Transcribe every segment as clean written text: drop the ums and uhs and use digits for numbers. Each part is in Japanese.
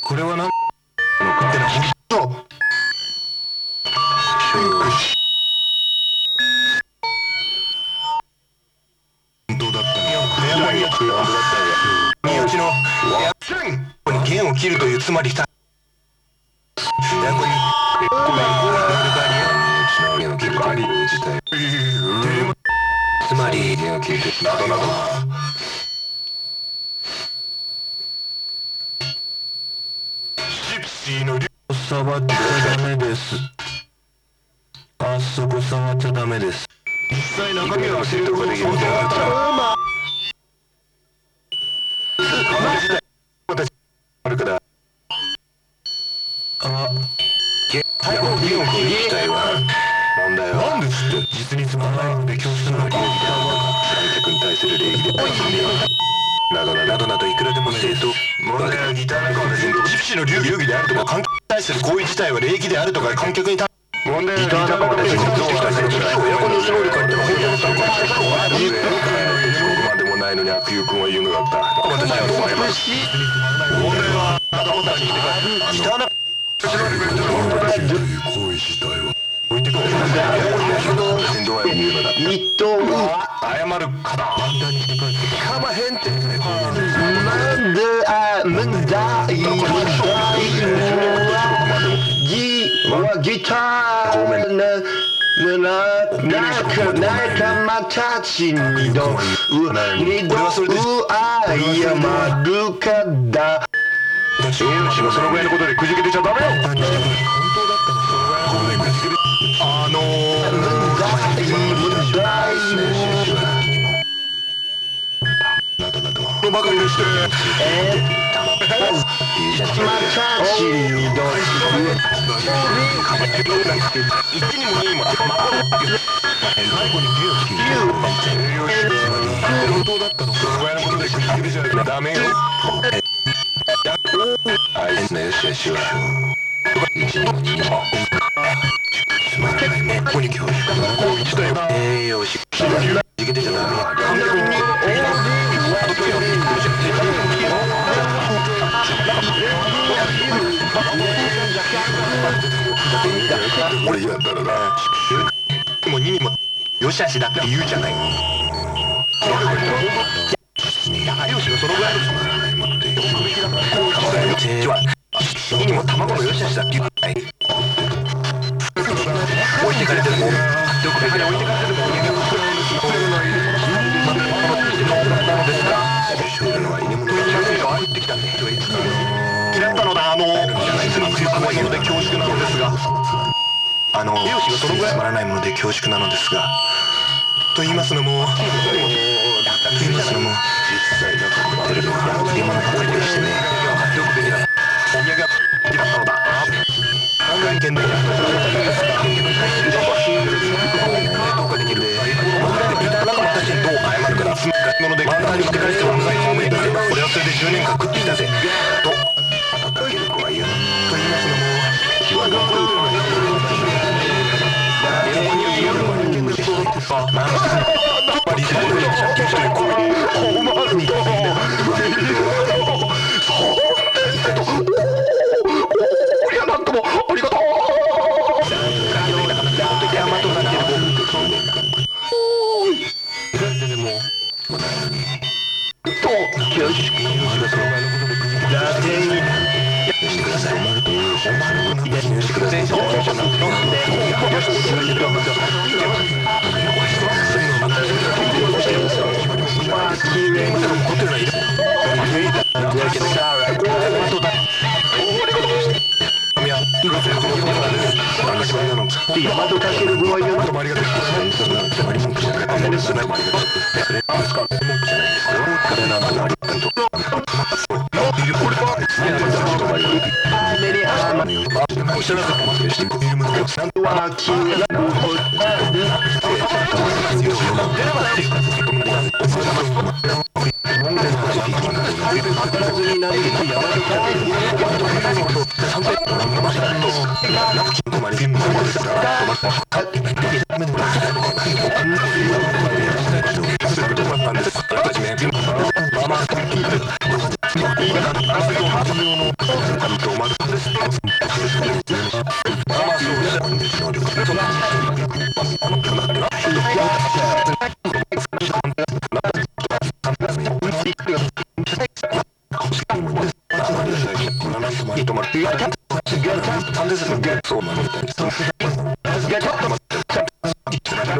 これは何のかってな本当だったの。身内の弦を切るというつまりさ。つまり弦を切るなどなど。触っちゃダメです。あそこ触っちゃダメです。実際中身を教えることができるんだよ。あるから。弦を切る自体は問題は。なんですって。実につまらないので教室の礼儀であるとか、観客に対する礼儀であるなどなどなどいくらでもないです。問題はギターのことです。ジプシーの流儀であるとか、観客に対する行為自体は礼儀であるとか、観客に対問題はギターのことです。親子の勝利かって本当だったのか。そこまでもないのに悪友君は言うのだった。私はそう思います。問題はギターの本当だという行為自体は置いてくれ。先導は言うのだ。日当は謝るかだ。かまへんって。なんで問題はギターの仲間たちに二度謝るかだ。栄養士もそのぐらいのことでくじけてちゃダメよ。本当だったの。のばかりでして一にも二にも最後に手を引き本当だったの。そのぐらいのことでくじけてちゃダメよ。あいつのよしよしは一にも二にもつまらないもの。ここに恐縮の行為自体は栄養士くじけてちゃダメよ。俺やったらなもう2にもよしあしだって言うじゃない。有吉のそのぐらいのつまらないもので2にも卵のよしあしだって言うじゃない。置いてかれてるもん。どこかで置いてかれてるもん。なのですが勝負のは入れ物が入ってきたんで嫌ったのだ。実に強くないもので恐縮なのですが容姿がそのぐらいつまらないもので恐縮なのですがと言いますのも実際がかかってるのは入れ物ばかりでしてね。お土産が好きだったのだ。案件でどうかできる仲間たちにどう謝るかだ。もので漫画にして返して漫才公務員だぜ。俺はそれで10年間食ってきたぜと温ける子は言う。と言いますのも気は頑張る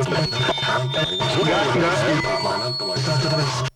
なんともあります。まあなんともあります。